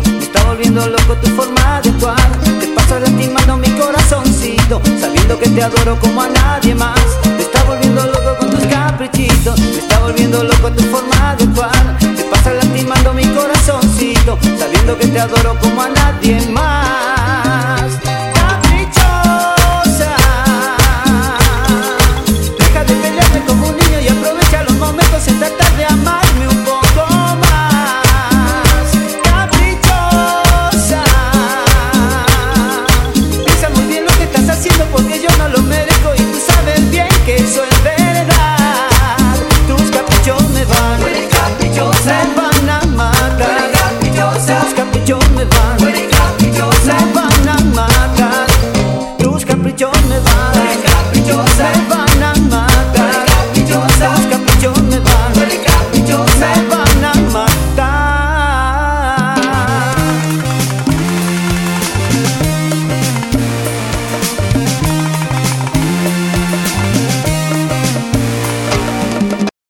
Me está volviendo loco tu forma de actuar. Te pasas lastimando mi corazoncito, sabiendo que te adoro como a nadie más. Me está volviendo loco con tus caprichitos. Me está volviendo loco tu forma de actuar. Te pasas lastimando mi corazoncito, sabiendo que te adoro como a nadie más.